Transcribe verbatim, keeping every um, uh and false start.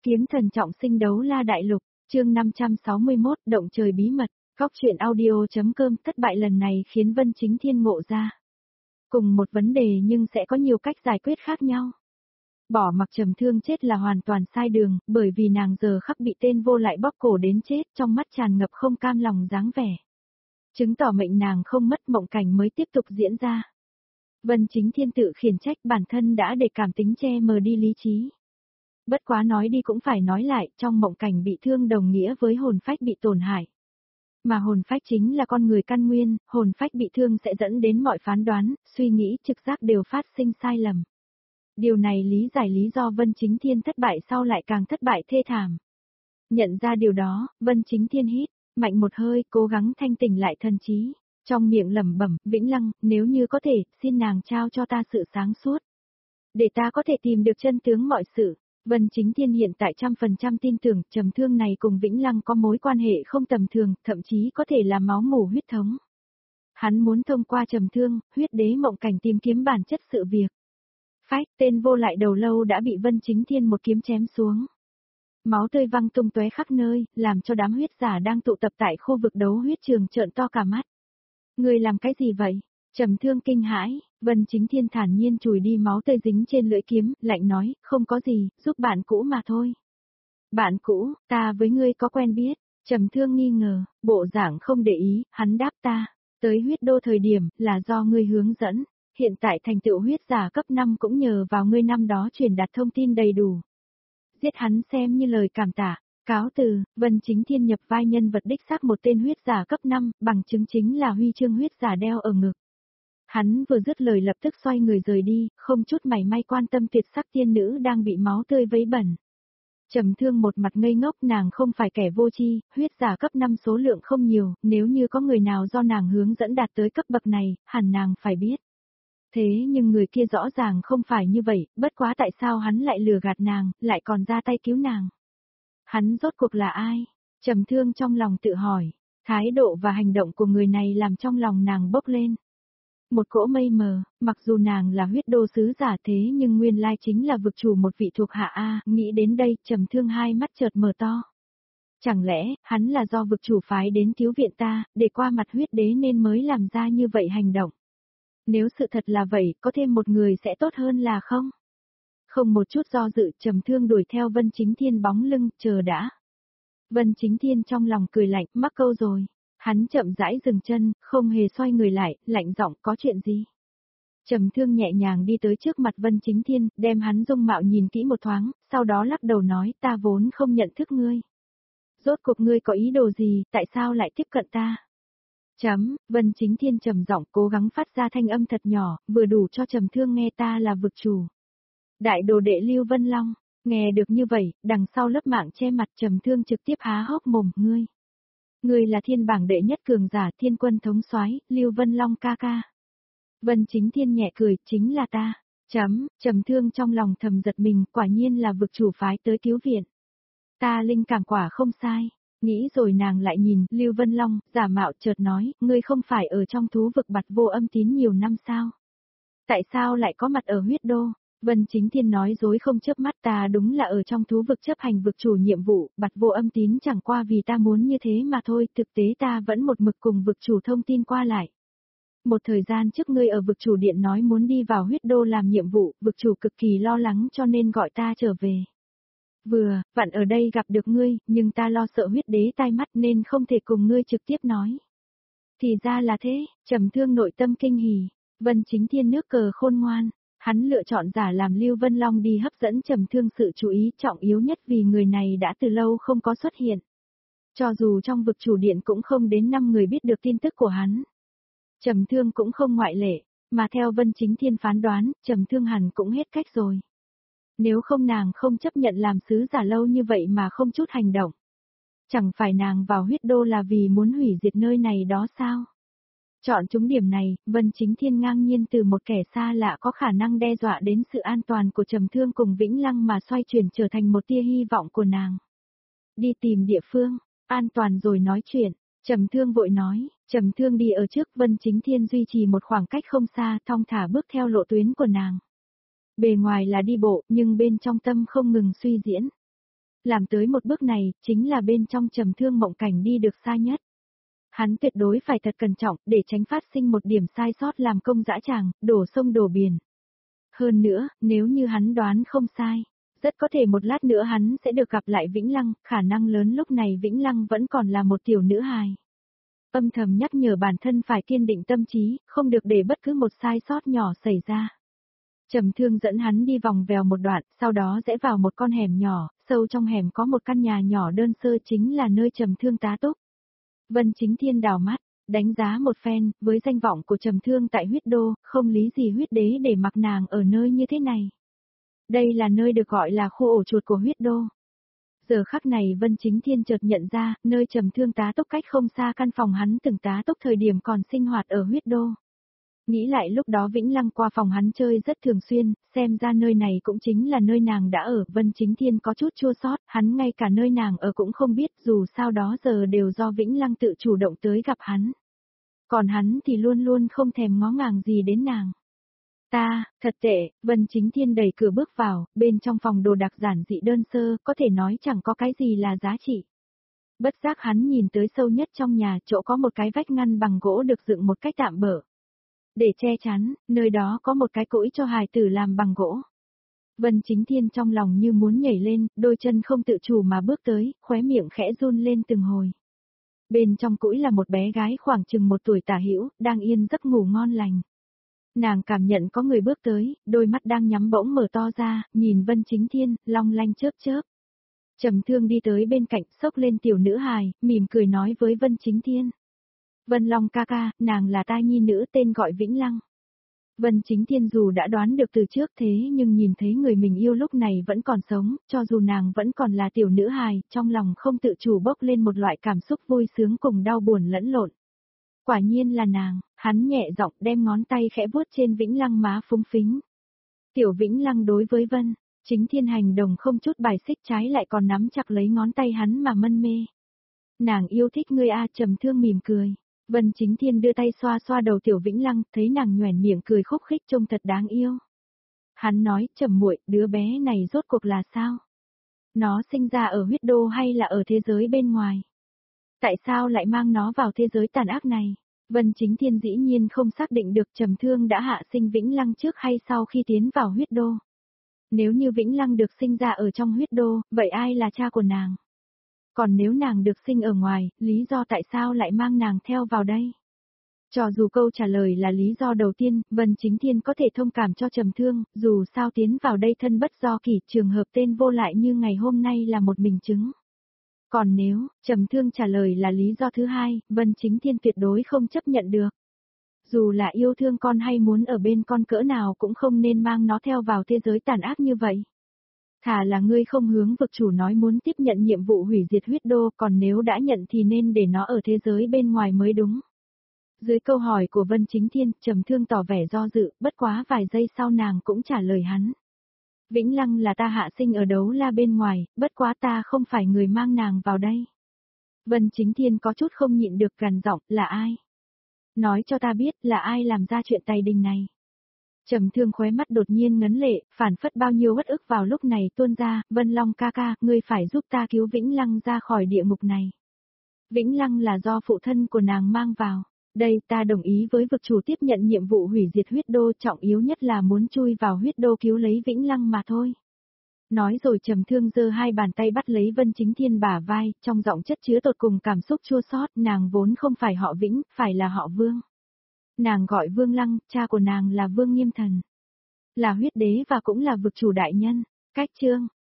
Kiếm thần trọng sinh đấu la đại lục, chương năm trăm sáu mươi mốt, động trời bí mật, góc truyện audio.com. Thất bại lần này khiến Vân Chính Thiên ngộ ra. Cùng một vấn đề nhưng sẽ có nhiều cách giải quyết khác nhau. Bỏ mặc Trầm Thương chết là hoàn toàn sai đường, bởi vì nàng giờ khắc bị tên vô lại bóp cổ đến chết, trong mắt tràn ngập không cam lòng dáng vẻ. Chứng tỏ mệnh nàng không mất, mộng cảnh mới tiếp tục diễn ra. Vân Chính Thiên tự khiển trách bản thân đã để cảm tính che mờ đi lý trí. Bất quá nói đi cũng phải nói lại, trong mộng cảnh bị thương đồng nghĩa với hồn phách bị tổn hại. Mà hồn phách chính là con người căn nguyên, hồn phách bị thương sẽ dẫn đến mọi phán đoán, suy nghĩ, trực giác đều phát sinh sai lầm. Điều này lý giải lý do Vân Chính Thiên thất bại sau lại càng thất bại thê thảm. Nhận ra điều đó, Vân Chính Thiên hít mạnh một hơi, cố gắng thanh tỉnh lại thần trí, trong miệng lẩm bẩm, Vĩnh Lăng, nếu như có thể, xin nàng trao cho ta sự sáng suốt, để ta có thể tìm được chân tướng mọi sự. Vân Chính Thiên hiện tại trăm phần trăm tin tưởng Trầm Thương này cùng Vĩnh Lăng có mối quan hệ không tầm thường, thậm chí có thể là máu mủ huyết thống. Hắn muốn thông qua Trầm Thương, huyết đế mộng cảnh tìm kiếm bản chất sự việc. Phách, tên vô lại đầu lâu đã bị Vân Chính Thiên một kiếm chém xuống. Máu tươi văng tung tóe khắp nơi, làm cho đám huyết giả đang tụ tập tại khu vực đấu huyết trường trợn to cả mắt. Người làm cái gì vậy? Trầm Thương kinh hãi, Vân Chính Thiên thản nhiên chùi đi máu tươi dính trên lưỡi kiếm, lạnh nói, không có gì, giúp bạn cũ mà thôi. Bạn cũ, ta với ngươi có quen biết? Trầm Thương nghi ngờ, bộ dạng không để ý, hắn đáp ta, tới huyết đô thời điểm, là do ngươi hướng dẫn, hiện tại thành tựu huyết giả cấp năm cũng nhờ vào ngươi năm đó truyền đạt thông tin đầy đủ. Giết hắn xem như lời cảm tạ. Cáo từ, Vân Chính Thiên nhập vai nhân vật đích xác một tên huyết giả cấp năm, bằng chứng chính là huy chương huyết giả đeo ở ngực. Hắn vừa dứt lời lập tức xoay người rời đi, không chút mảy may quan tâm tuyệt sắc tiên nữ đang bị máu tươi vấy bẩn. Trầm Thương một mặt ngây ngốc, nàng không phải kẻ vô tri, huyết giả cấp năm số lượng không nhiều, nếu như có người nào do nàng hướng dẫn đạt tới cấp bậc này, hẳn nàng phải biết. Thế nhưng người kia rõ ràng không phải như vậy, bất quá tại sao hắn lại lừa gạt nàng, lại còn ra tay cứu nàng. Hắn rốt cuộc là ai? Trầm Thương trong lòng tự hỏi, thái độ và hành động của người này làm trong lòng nàng bốc lên. Một cỗ mây mờ, mặc dù nàng là huyết đô sứ giả thế nhưng nguyên lai chính là vực chủ một vị thuộc hạ A, nghĩ đến đây, Trầm Thương hai mắt chợt mở to. Chẳng lẽ, hắn là do vực chủ phái đến cứu viện ta, để qua mặt huyết đế nên mới làm ra như vậy hành động? Nếu sự thật là vậy, có thêm một người sẽ tốt hơn là không? Không một chút do dự, Trầm Thương đuổi theo Vân Chính Thiên bóng lưng, chờ đã. Vân Chính Thiên trong lòng cười lạnh, mắc câu rồi. Hắn chậm rãi dừng chân, không hề xoay người lại, lạnh giọng, có chuyện gì? Trầm Thương nhẹ nhàng đi tới trước mặt Vân Chính Thiên, đem hắn dung mạo nhìn kỹ một thoáng, sau đó lắc đầu nói, ta vốn không nhận thức ngươi. Rốt cuộc ngươi có ý đồ gì, tại sao lại tiếp cận ta? Chấm, Vân Chính Thiên trầm giọng cố gắng phát ra thanh âm thật nhỏ, vừa đủ cho Trầm Thương nghe ta là vực chủ. Đại đồ đệ Lưu Vân Long, nghe được như vậy, đằng sau lớp mạng che mặt Trầm Thương trực tiếp há hốc mồm, ngươi. Ngươi là thiên bảng đệ nhất cường giả, thiên quân thống soái, Lưu Vân Long ca ca. Vân Chính Thiên nhẹ cười, chính là ta. Chấm, Trầm Thương trong lòng thầm giật mình, quả nhiên là vực chủ phái tới cứu viện. Ta linh cảm quả không sai. Nghĩ rồi nàng lại nhìn, Lưu Vân Long, giả mạo chợt nói, ngươi không phải ở trong thú vực Bạt Vô Âm Tín nhiều năm sao? Tại sao lại có mặt ở huyết đô? Vân Chính Thiên nói dối không chớp mắt, ta đúng là ở trong thú vực chấp hành vực chủ nhiệm vụ, Bạt Vô Âm Tín chẳng qua vì ta muốn như thế mà thôi, thực tế ta vẫn một mực cùng vực chủ thông tin qua lại. Một thời gian trước ngươi ở vực chủ điện nói muốn đi vào huyết đô làm nhiệm vụ, vực chủ cực kỳ lo lắng cho nên gọi ta trở về. Vừa, vặn ở đây gặp được ngươi, nhưng ta lo sợ huyết đế tai mắt nên không thể cùng ngươi trực tiếp nói. Thì ra là thế, Trầm Thương nội tâm kinh hỉ, Vân Chính Thiên nước cờ khôn ngoan, hắn lựa chọn giả làm Lưu Vân Long đi hấp dẫn Trầm Thương sự chú ý trọng yếu nhất vì người này đã từ lâu không có xuất hiện. Cho dù trong vực chủ điện cũng không đến năm người biết được tin tức của hắn. Trầm Thương cũng không ngoại lệ, mà theo Vân Chính Thiên phán đoán, Trầm Thương hẳn cũng hết cách rồi. Nếu không nàng không chấp nhận làm sứ giả lâu như vậy mà không chút hành động. Chẳng phải nàng vào huyết đô là vì muốn hủy diệt nơi này đó sao? Chọn chúng điểm này, Vân Chính Thiên ngang nhiên từ một kẻ xa lạ có khả năng đe dọa đến sự an toàn của Trầm Thương cùng Vĩnh Lăng mà xoay chuyển trở thành một tia hy vọng của nàng. Đi tìm địa phương, an toàn rồi nói chuyện, Trầm Thương vội nói, Trầm Thương đi ở trước, Vân Chính Thiên duy trì một khoảng cách không xa, thong thả bước theo lộ tuyến của nàng. Bề ngoài là đi bộ, nhưng bên trong tâm không ngừng suy diễn. Làm tới một bước này, chính là bên trong Trầm Thương mộng cảnh đi được xa nhất. Hắn tuyệt đối phải thật cẩn trọng, để tránh phát sinh một điểm sai sót làm công dã tràng, đổ sông đổ biển. Hơn nữa, nếu như hắn đoán không sai, rất có thể một lát nữa hắn sẽ được gặp lại Vĩnh Lăng, khả năng lớn lúc này Vĩnh Lăng vẫn còn là một tiểu nữ hài. Âm thầm nhắc nhở bản thân phải kiên định tâm trí, không được để bất cứ một sai sót nhỏ xảy ra. Trầm Thương dẫn hắn đi vòng vèo một đoạn, sau đó rẽ vào một con hẻm nhỏ, sâu trong hẻm có một căn nhà nhỏ đơn sơ chính là nơi Trầm Thương tá túc. Vân Chính Thiên đảo mắt, đánh giá một phen, với danh vọng của Trầm Thương tại huyết đô, không lý gì huyết đế để mặc nàng ở nơi như thế này. Đây là nơi được gọi là khu ổ chuột của huyết đô. Giờ khắc này Vân Chính Thiên chợt nhận ra, nơi Trầm Thương tá túc cách không xa căn phòng hắn từng tá túc thời điểm còn sinh hoạt ở huyết đô. Nghĩ lại lúc đó Vĩnh Lăng qua phòng hắn chơi rất thường xuyên, xem ra nơi này cũng chính là nơi nàng đã ở, Vân Chính Thiên có chút chua xót, hắn ngay cả nơi nàng ở cũng không biết, dù sao đó giờ đều do Vĩnh Lăng tự chủ động tới gặp hắn. Còn hắn thì luôn luôn không thèm ngó ngàng gì đến nàng. Ta, thật tệ, Vân Chính Thiên đẩy cửa bước vào, bên trong phòng đồ đạc giản dị đơn sơ, có thể nói chẳng có cái gì là giá trị. Bất giác hắn nhìn tới sâu nhất trong nhà, chỗ có một cái vách ngăn bằng gỗ được dựng một cách tạm bợ. Để che chắn, nơi đó có một cái cũi cho hài tử làm bằng gỗ. Vân Chính Thiên trong lòng như muốn nhảy lên, đôi chân không tự chủ mà bước tới, khóe miệng khẽ run lên từng hồi. Bên trong cũi là một bé gái khoảng chừng một tuổi tả hữu, đang yên giấc ngủ ngon lành. Nàng cảm nhận có người bước tới, đôi mắt đang nhắm bỗng mở to ra, nhìn Vân Chính Thiên, long lanh chớp chớp. Trầm Thương đi tới bên cạnh, xốc lên tiểu nữ hài, mỉm cười nói với Vân Chính Thiên. Vân Long ca ca, nàng là tai nhi nữ tên gọi Vĩnh Lăng. Vân Chính Thiên dù đã đoán được từ trước thế nhưng nhìn thấy người mình yêu lúc này vẫn còn sống, cho dù nàng vẫn còn là tiểu nữ hài, trong lòng không tự chủ bốc lên một loại cảm xúc vui sướng cùng đau buồn lẫn lộn. Quả nhiên là nàng, hắn nhẹ giọng đem ngón tay khẽ vuốt trên Vĩnh Lăng má phúng phính. Tiểu Vĩnh Lăng đối với Vân Chính Thiên hành động không chút bài xích, trái lại còn nắm chặt lấy ngón tay hắn mà mân mê. Nàng yêu thích ngươi a, Trầm Thương mỉm cười. Vân Chính Thiên đưa tay xoa xoa đầu tiểu Vĩnh Lăng, thấy nàng nhoẻn miệng cười khúc khích trông thật đáng yêu. Hắn nói, Trầm muội, đứa bé này rốt cuộc là sao? Nó sinh ra ở huyết đô hay là ở thế giới bên ngoài? Tại sao lại mang nó vào thế giới tàn ác này? Vân Chính Thiên dĩ nhiên không xác định được Trầm Thương đã hạ sinh Vĩnh Lăng trước hay sau khi tiến vào huyết đô. Nếu như Vĩnh Lăng được sinh ra ở trong huyết đô, vậy ai là cha của nàng? Còn nếu nàng được sinh ở ngoài, lý do tại sao lại mang nàng theo vào đây? Cho dù câu trả lời là lý do đầu tiên, Vân Chính Thiên có thể thông cảm cho Trầm Thương, dù sao tiến vào đây thân bất do kỷ, trường hợp tên vô lại như ngày hôm nay là một mình chứng. Còn nếu, Trầm Thương trả lời là lý do thứ hai, Vân Chính Thiên tuyệt đối không chấp nhận được. Dù là yêu thương con hay muốn ở bên con cỡ nào cũng không nên mang nó theo vào thế giới tàn ác như vậy. Thà là ngươi không hướng vực chủ nói muốn tiếp nhận nhiệm vụ hủy diệt huyết đô, còn nếu đã nhận thì nên để nó ở thế giới bên ngoài mới đúng. Dưới câu hỏi của Vân Chính Thiên, Trầm Thương tỏ vẻ do dự, bất quá vài giây sau nàng cũng trả lời hắn. Vĩnh Lăng là ta hạ sinh ở Đấu La bên ngoài, bất quá ta không phải người mang nàng vào đây. Vân Chính Thiên có chút không nhịn được gằn giọng, là ai? Nói cho ta biết là ai làm ra chuyện tày đình này. Trầm Thương khóe mắt đột nhiên ngấn lệ, phản phất bao nhiêu uất ức vào lúc này tuôn ra, Vân Long ca ca, ngươi phải giúp ta cứu Vĩnh Lăng ra khỏi địa ngục này. Vĩnh Lăng là do phụ thân của nàng mang vào. Đây ta đồng ý với vực chủ tiếp nhận nhiệm vụ hủy diệt huyết đô, trọng yếu nhất là muốn chui vào huyết đô cứu lấy Vĩnh Lăng mà thôi. Nói rồi Trầm Thương giơ hai bàn tay bắt lấy Vân Chính Thiên bả vai, trong giọng chất chứa tột cùng cảm xúc chua xót, nàng vốn không phải họ Vĩnh, phải là họ Vương. Nàng gọi Vương Lăng, cha của nàng là Vương Nghiêm Thần. Là huyết đế và cũng là vực chủ đại nhân. Cách chương